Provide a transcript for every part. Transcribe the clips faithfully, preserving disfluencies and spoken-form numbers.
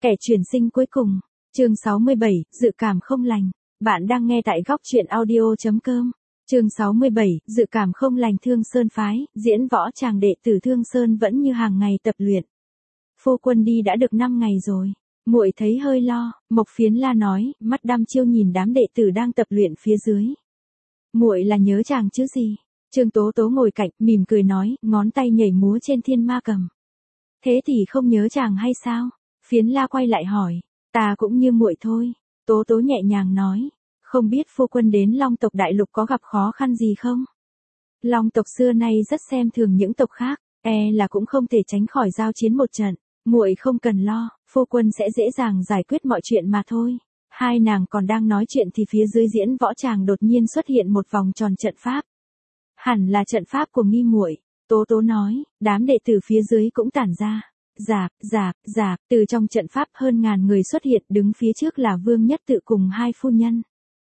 Kẻ chuyển sinh cuối cùng. Chương sáu mươi bảy, dự cảm không lành. Bạn đang nghe tại góc truyện audio chấm com. Chương sáu mươi bảy, dự cảm không lành. Thương Sơn phái, diễn võ chàng đệ tử Thương Sơn vẫn như hàng ngày tập luyện. Phu quân đi đã được năm ngày rồi. Muội thấy hơi lo, Mộc Phiến La nói, mắt đăm chiêu nhìn đám đệ tử đang tập luyện phía dưới. Muội là nhớ chàng chứ gì? Trương Tố Tố ngồi cạnh, mỉm cười nói, ngón tay nhảy múa trên thiên ma cầm. Thế thì không nhớ chàng hay sao? Phiến La quay lại hỏi, ta cũng như muội thôi. Tố Tố nhẹ nhàng nói, không biết phu quân đến Long tộc đại lục có gặp khó khăn gì không? Long tộc xưa nay rất xem thường những tộc khác, e là cũng không thể tránh khỏi giao chiến một trận. Muội không cần lo, phu quân sẽ dễ dàng giải quyết mọi chuyện mà thôi. Hai nàng còn đang nói chuyện thì phía dưới diễn võ tràng đột nhiên xuất hiện một vòng tròn trận pháp. Hẳn là trận pháp của Nghi muội. Tố Tố nói, đám đệ tử phía dưới cũng tản ra. Rạp, rạp, rạp, từ trong trận pháp hơn ngàn người xuất hiện, đứng phía trước là Vương Nhất Tự cùng hai phu nhân.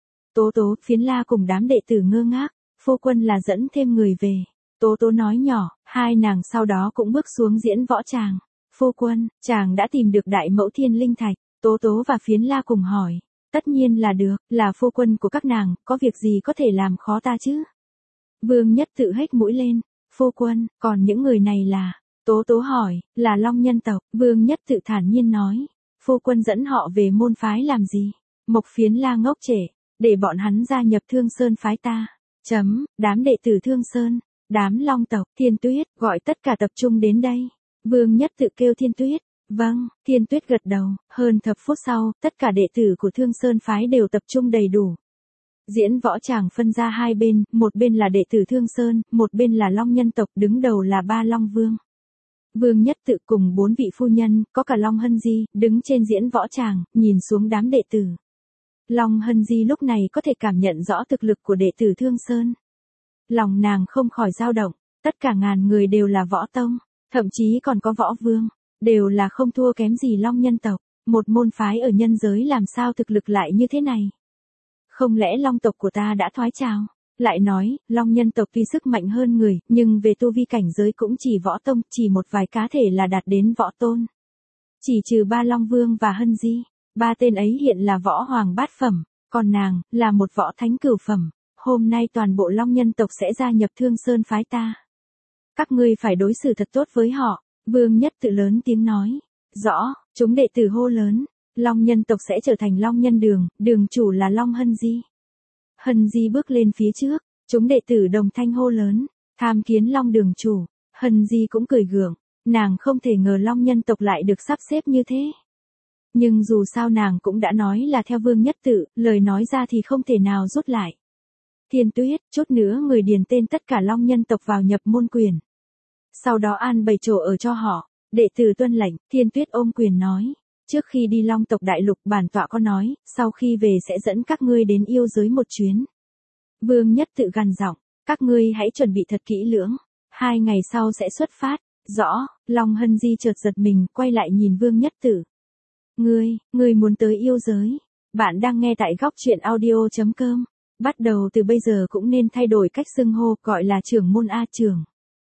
Tố Tố, Phiến La cùng đám đệ tử ngơ ngác, phu quân là dẫn thêm người về. Tố Tố nói nhỏ, hai nàng sau đó cũng bước xuống diễn võ tràng. Phu quân, chàng đã tìm được đại mẫu thiên linh thạch. Tố Tố và Phiến La cùng hỏi, tất nhiên là được, là phu quân của các nàng, có việc gì có thể làm khó ta chứ? Vương Nhất Tự hếch mũi lên, phu quân, còn những người này là? Tố Tố hỏi, là Long nhân tộc. Vương Nhất Tự thản nhiên nói, phu quân dẫn họ về môn phái làm gì? Mộc Phiến La ngốc trệ, để bọn hắn gia nhập Thương Sơn phái ta. Chấm, đám đệ tử Thương Sơn, đám Long tộc, Thiên Tuyết, gọi tất cả tập trung đến đây. Vương Nhất Tự kêu Thiên Tuyết. Vâng, Thiên Tuyết gật đầu, hơn thập phút sau, tất cả đệ tử của Thương Sơn phái đều tập trung đầy đủ. Diễn võ tràng phân ra hai bên, một bên là đệ tử Thương Sơn, một bên là Long nhân tộc, đứng đầu là ba Long Vương. Vương Nhất Tự cùng bốn vị phu nhân, có cả Long Hân Di, đứng trên diễn võ tràng, nhìn xuống đám đệ tử. Long Hân Di lúc này có thể cảm nhận rõ thực lực của đệ tử Thương Sơn. Lòng nàng không khỏi dao động, tất cả ngàn người đều là võ tông, thậm chí còn có võ vương, đều là không thua kém gì Long nhân tộc. Một môn phái ở nhân giới làm sao thực lực lại như thế này? Không lẽ Long tộc của ta đã thoái trào? Lại nói, Long nhân tộc tuy sức mạnh hơn người, nhưng về tu vi cảnh giới cũng chỉ võ tông, chỉ một vài cá thể là đạt đến võ tôn. Chỉ trừ ba Long Vương và Hân Di, ba tên ấy hiện là võ hoàng bát phẩm, còn nàng, là một võ thánh cửu phẩm. Hôm nay toàn bộ Long nhân tộc sẽ gia nhập Thương Sơn phái ta. Các ngươi phải đối xử thật tốt với họ. Vương Nhất Tự lớn tiếng nói. Rõ, chúng đệ tử hô lớn. Long nhân tộc sẽ trở thành Long nhân đường, đường chủ là Long Hân Di. Hân Di bước lên phía trước, chúng đệ tử đồng thanh hô lớn, tham kiến Long đường chủ. Hân Di cũng cười gượng, nàng không thể ngờ Long nhân tộc lại được sắp xếp như thế. Nhưng dù sao nàng cũng đã nói là theo Vương Nhất Tự, lời nói ra thì không thể nào rút lại. Thiên Tuyết, chút nữa người điền tên tất cả Long nhân tộc vào nhập môn quyền. Sau đó an bày chỗ ở cho họ, đệ tử tuân lệnh. Thiên Tuyết ôm quyền nói, trước khi đi Long tộc đại lục bản tọa có nói, sau khi về sẽ dẫn các ngươi đến yêu giới một chuyến. Vương Nhất Tự gằn giọng, các ngươi hãy chuẩn bị thật kỹ lưỡng, hai ngày sau sẽ xuất phát. Rõ. Long Hân Di chợt giật mình, quay lại nhìn Vương Nhất Tự. Ngươi, ngươi muốn tới yêu giới? Bạn đang nghe tại góc truyện audio chấm com. Bắt đầu từ bây giờ cũng nên thay đổi cách xưng hô, gọi là trưởng môn a trưởng.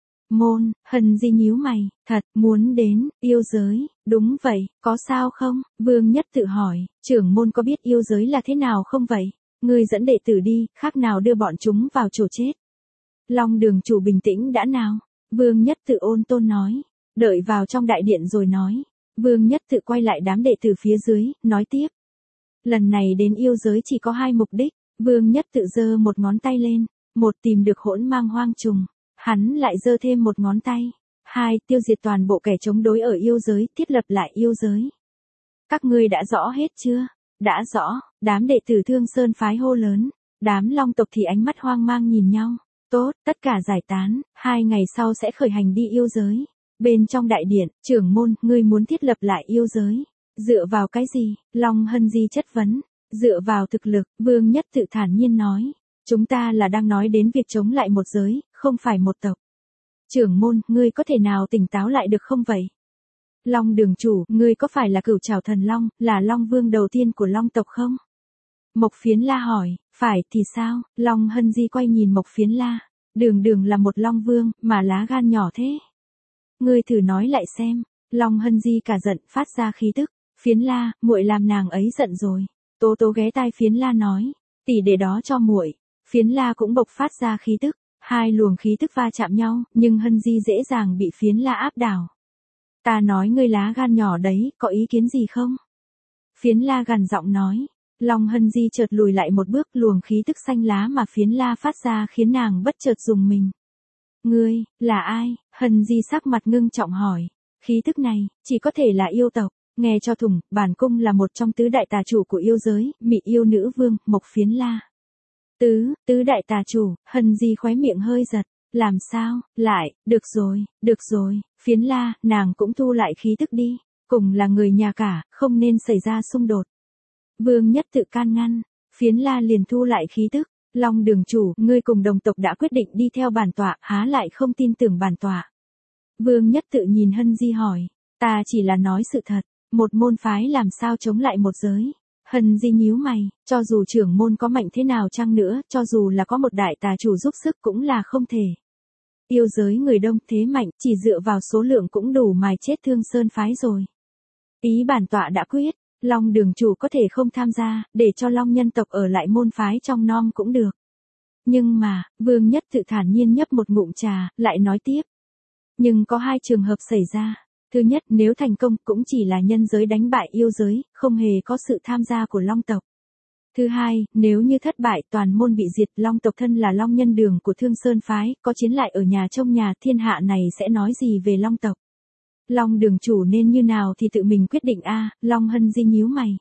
Môn. Hân Di nhíu mày, thật, muốn đến, yêu giới? Đúng vậy, có sao không? Vương Nhất Tự hỏi, trưởng môn có biết yêu giới là thế nào không vậy? Ngươi dẫn đệ tử đi, khác nào đưa bọn chúng vào chỗ chết. Long đường chủ bình tĩnh đã nào? Vương Nhất Tự ôn tôn nói, đợi vào trong đại điện rồi nói. Vương Nhất Tự quay lại đám đệ tử phía dưới, nói tiếp. Lần này đến yêu giới chỉ có hai mục đích. Vương Nhất Tự giơ một ngón tay lên, một tìm được hỗn mang hoang trùng, hắn lại giơ thêm một ngón tay, hai tiêu diệt toàn bộ kẻ chống đối ở yêu giới, thiết lập lại yêu giới. Các ngươi đã rõ hết chưa? Đã rõ, đám đệ tử Thương Sơn phái hô lớn, đám Long tộc thì ánh mắt hoang mang nhìn nhau. Tốt, tất cả giải tán, hai ngày sau sẽ khởi hành đi yêu giới. Bên trong đại điện, trưởng môn, ngươi muốn thiết lập lại yêu giới, dựa vào cái gì? Long Hân Di chất vấn. Dựa vào thực lực. Vương Nhất Tự thản nhiên nói, chúng ta là đang nói đến việc chống lại một giới, không phải một tộc. Trưởng môn, ngươi có thể nào tỉnh táo lại được không vậy? Long đường chủ, ngươi có phải là cửu trảo thần long, là Long Vương đầu tiên của Long tộc không? Mộc Phiến La hỏi, phải thì sao? Long Hân Di quay nhìn Mộc Phiến La, đường đường là một Long Vương, mà lá gan nhỏ thế. Ngươi thử nói lại xem. Long Hân Di cả giận, phát ra khí tức. Phiến La, muội làm nàng ấy giận rồi. Tố Tố ghé tai Phiến La nói, tỷ để đó cho muội. Phiến La cũng bộc phát ra khí tức, hai luồng khí tức va chạm nhau, nhưng Hân Di dễ dàng bị Phiến La áp đảo. Ta nói ngươi lá gan nhỏ đấy, có ý kiến gì không? Phiến La gằn giọng nói. Lòng Hân Di chợt lùi lại một bước, luồng khí tức xanh lá mà Phiến La phát ra khiến nàng bất chợt dùng mình. Ngươi, là ai? Hân Di sắc mặt ngưng trọng hỏi. Khí tức này, chỉ có thể là yêu tộc. Nghe cho thủng, bản cung là một trong tứ đại tà chủ của yêu giới, Mị yêu nữ vương, Mộc Phiến La. Tứ, tứ đại tà chủ, Hân Di khóe miệng hơi giật. Làm sao, lại, được rồi, được rồi, Phiến La, nàng cũng thu lại khí tức đi. Cùng là người nhà cả, không nên xảy ra xung đột. Vương Nhất Tự can ngăn, Phiến La liền thu lại khí tức. Long đường chủ, ngươi cùng đồng tộc đã quyết định đi theo bản tọa, há lại không tin tưởng bản tọa. Vương Nhất Tự nhìn Hân Di hỏi, ta chỉ là nói sự thật, một môn phái làm sao chống lại một giới. Hân Di nhíu mày, cho dù trưởng môn có mạnh thế nào chăng nữa, cho dù là có một đại tà chủ giúp sức cũng là không thể. Yêu giới người đông thế mạnh, chỉ dựa vào số lượng cũng đủ mài chết Thương Sơn phái rồi. Ý bản tọa đã quyết, Long đường chủ có thể không tham gia, để cho Long nhân tộc ở lại môn phái trong nom cũng được. Nhưng mà, Vương Nhất Tự thản nhiên nhấp một ngụm trà, lại nói tiếp. Nhưng có hai trường hợp xảy ra. Thứ nhất, nếu thành công cũng chỉ là nhân giới đánh bại yêu giới, không hề có sự tham gia của Long tộc. Thứ hai, nếu như thất bại toàn môn bị diệt, Long tộc thân là Long nhân đường của Thương Sơn phái, có chiến lại ở nhà trong nhà, thiên hạ này sẽ nói gì về Long tộc. Long đường chủ nên như nào thì tự mình quyết định a. Long Hân Di nhíu mày.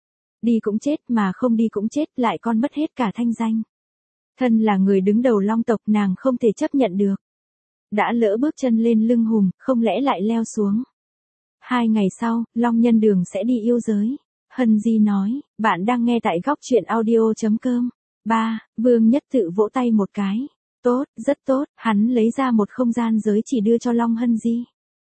Đi cũng chết mà không đi cũng chết, lại còn mất hết cả thanh danh. Thân là người đứng đầu Long tộc, nàng không thể chấp nhận được. Đã lỡ bước chân lên lưng hùm, không lẽ lại leo xuống. Hai ngày sau, Long nhân đường sẽ đi yêu giới. Hân Di nói, bạn đang nghe tại góc truyện audio chấm com. ba. Vương Nhất Tự vỗ tay một cái. Tốt, rất tốt, hắn lấy ra một không gian giới chỉ đưa cho Long Hân Di.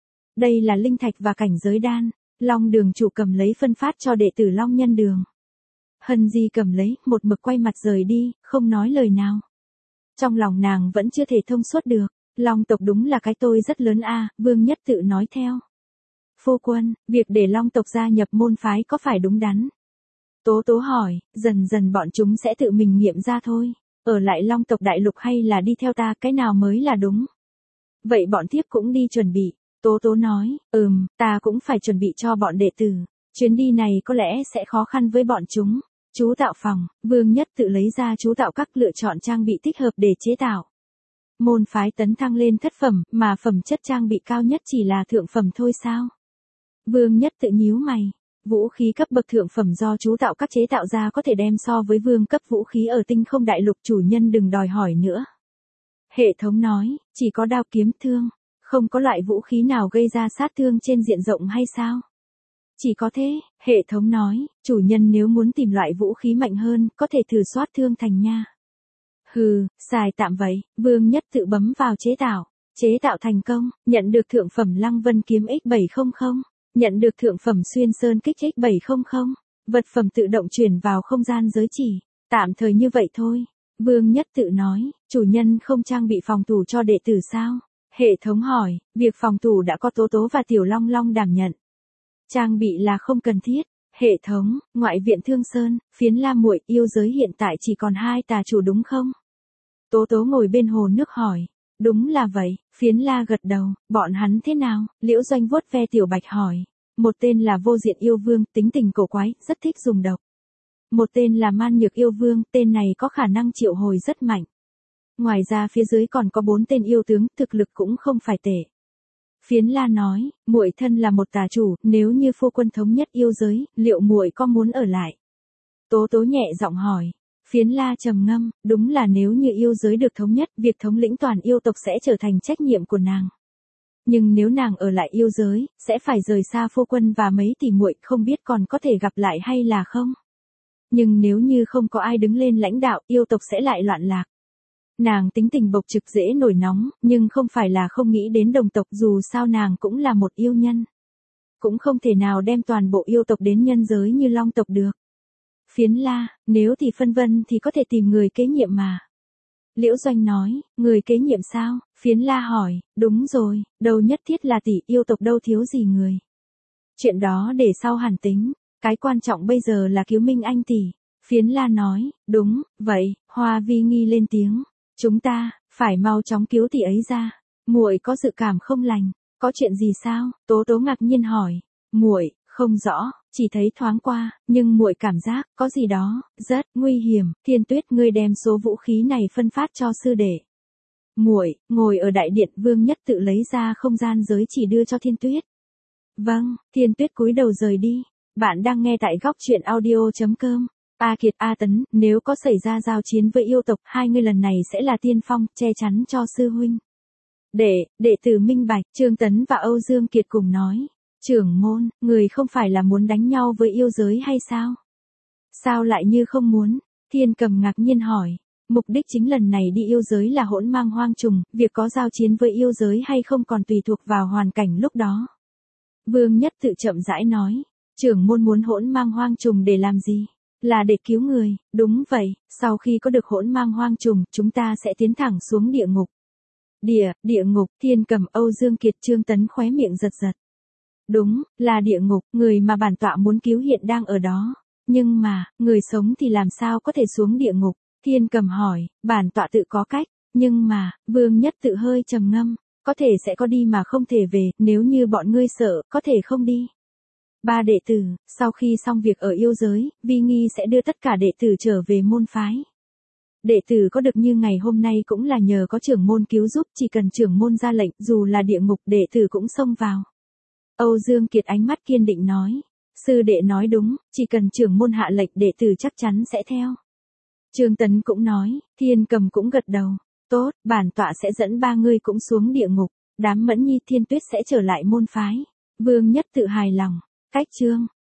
Đây là linh thạch và cảnh giới đan. Long đường chủ cầm lấy phân phát cho đệ tử Long nhân đường. Hân Di cầm lấy, một mực quay mặt rời đi, không nói lời nào. Trong lòng nàng vẫn chưa thể thông suốt được. Long tộc đúng là cái tôi rất lớn a. Vương Nhất Tự nói theo. Phu quân, việc để Long tộc gia nhập môn phái có phải đúng đắn? Tố Tố hỏi, dần dần bọn chúng sẽ tự mình nghiệm ra thôi. Ở lại Long tộc đại lục hay là đi theo ta, cái nào mới là đúng? Vậy bọn thiếp cũng đi chuẩn bị. Tố Tố nói, ừm, ta cũng phải chuẩn bị cho bọn đệ tử. Chuyến đi này có lẽ sẽ khó khăn với bọn chúng. Chú tạo phòng, Vương Nhất Tự lấy ra chú tạo các lựa chọn trang bị thích hợp để chế tạo. Môn phái tấn thăng lên thất phẩm, mà phẩm chất trang bị cao nhất chỉ là thượng phẩm thôi sao? Vương Nhất Tự nhíu mày. Vũ khí cấp bậc thượng phẩm do chú tạo các chế tạo ra có thể đem so với vương cấp vũ khí ở tinh không đại lục, chủ nhân đừng đòi hỏi nữa. Hệ thống nói, chỉ có đao kiếm thương, không có loại vũ khí nào gây ra sát thương trên diện rộng hay sao? Chỉ có thế, hệ thống nói, chủ nhân nếu muốn tìm loại vũ khí mạnh hơn, có thể thử soát thương thành nha. Hừ, xài tạm vậy, Vương Nhất Tự bấm vào chế tạo. Chế tạo thành công, nhận được thượng phẩm Lăng Vân kiếm ích bảy trăm, nhận được thượng phẩm Xuyên Sơn kích ích bảy trăm, vật phẩm tự động chuyển vào không gian giới chỉ, tạm thời như vậy thôi. Vương Nhất Tự nói, chủ nhân không trang bị phòng thủ cho đệ tử sao? Hệ thống hỏi, việc phòng thủ đã có Tố Tố và Tiểu Long Long đảm nhận. Trang bị là không cần thiết. Hệ thống, ngoại viện Thương Sơn, Phiến La muội, yêu giới hiện tại chỉ còn hai tà chủ đúng không? Tố Tố ngồi bên hồ nước hỏi. Đúng là vậy, Phiến La gật đầu, bọn hắn thế nào? Liễu Doanh vuốt ve Tiểu Bạch hỏi. Một tên là Vô Diện Yêu Vương, tính tình cổ quái, rất thích dùng độc. Một tên là Man Nhược Yêu Vương, tên này có khả năng triệu hồi rất mạnh. Ngoài ra phía dưới còn có bốn tên yêu tướng, thực lực cũng không phải tệ. Phiến La nói, muội thân là một tà chủ, nếu như phu quân thống nhất yêu giới, liệu muội có muốn ở lại? Tố Tố nhẹ giọng hỏi. Phiến La trầm ngâm, đúng là nếu như yêu giới được thống nhất, việc thống lĩnh toàn yêu tộc sẽ trở thành trách nhiệm của nàng. Nhưng nếu nàng ở lại yêu giới, sẽ phải rời xa phu quân và mấy tỷ muội, không biết còn có thể gặp lại hay là không. Nhưng nếu như không có ai đứng lên lãnh đạo, yêu tộc sẽ lại loạn lạc. Nàng tính tình bộc trực dễ nổi nóng, nhưng không phải là không nghĩ đến đồng tộc, dù sao nàng cũng là một yêu nhân. Cũng không thể nào đem toàn bộ yêu tộc đến nhân giới như Long tộc được. Phiến La, nếu thì phân vân thì có thể tìm người kế nhiệm mà. Liễu Doanh nói, người kế nhiệm sao? Phiến La hỏi, đúng rồi, đâu nhất thiết là tỷ, yêu tộc đâu thiếu gì người. Chuyện đó để sau hẳn tính. Cái quan trọng bây giờ là cứu Minh Anh tỷ. Phiến La nói, đúng, vậy, Hoa Vi nghi lên tiếng. Chúng ta, phải mau chóng cứu tỷ ấy ra. Muội có dự cảm không lành, có chuyện gì sao? Tố Tố ngạc nhiên hỏi. Muội, không rõ, chỉ thấy thoáng qua, nhưng muội cảm giác, có gì đó, rất, nguy hiểm. Thiên Tuyết ngươi đem số vũ khí này phân phát cho sư đệ. Muội, ngồi ở đại điện Vương Nhất tự lấy ra không gian giới chỉ đưa cho Thiên Tuyết. Vâng, Thiên Tuyết cúi đầu rời đi. Bạn đang nghe tại góc truyện audio.com. A Kiệt A Tấn, nếu có xảy ra giao chiến với yêu tộc, hai người lần này sẽ là tiên phong, che chắn cho sư huynh. Đệ, đệ tử minh bạch, Trương Tấn và Âu Dương Kiệt cùng nói. Trưởng môn, người không phải là muốn đánh nhau với yêu giới hay sao? Sao lại như không muốn? Thiên Cầm ngạc nhiên hỏi. Mục đích chính lần này đi yêu giới là hỗn mang hoang trùng, việc có giao chiến với yêu giới hay không còn tùy thuộc vào hoàn cảnh lúc đó. Vương Nhất tự chậm rãi nói. Trưởng môn muốn hỗn mang hoang trùng để làm gì? Là để cứu người, đúng vậy, sau khi có được hỗn mang hoang trùng, chúng ta sẽ tiến thẳng xuống địa ngục. Địa, địa ngục, Thiên Cầm, Âu Dương Kiệt, Trương Tấn khóe miệng giật giật. Đúng, là địa ngục, người mà bản tọa muốn cứu hiện đang ở đó. Nhưng mà, người sống thì làm sao có thể xuống địa ngục? Thiên Cầm hỏi, bản tọa tự có cách, nhưng mà, Vương Nhất tự hơi trầm ngâm, có thể sẽ có đi mà không thể về, nếu như bọn ngươi sợ, có thể không đi. Ba đệ tử, sau khi xong việc ở yêu giới, Vi Nghi sẽ đưa tất cả đệ tử trở về môn phái. Đệ tử có được như ngày hôm nay cũng là nhờ có trưởng môn cứu giúp, chỉ cần trưởng môn ra lệnh, dù là địa ngục đệ tử cũng xông vào. Âu Dương Kiệt ánh mắt kiên định nói. Sư đệ nói đúng, chỉ cần trưởng môn hạ lệnh đệ tử chắc chắn sẽ theo. Trương Tấn cũng nói, Thiên Cầm cũng gật đầu. Tốt, bản tọa sẽ dẫn ba người cũng xuống địa ngục, đám Mẫn Nhi Thiên Tuyết sẽ trở lại môn phái. Vương Nhất tự hài lòng. Cách chương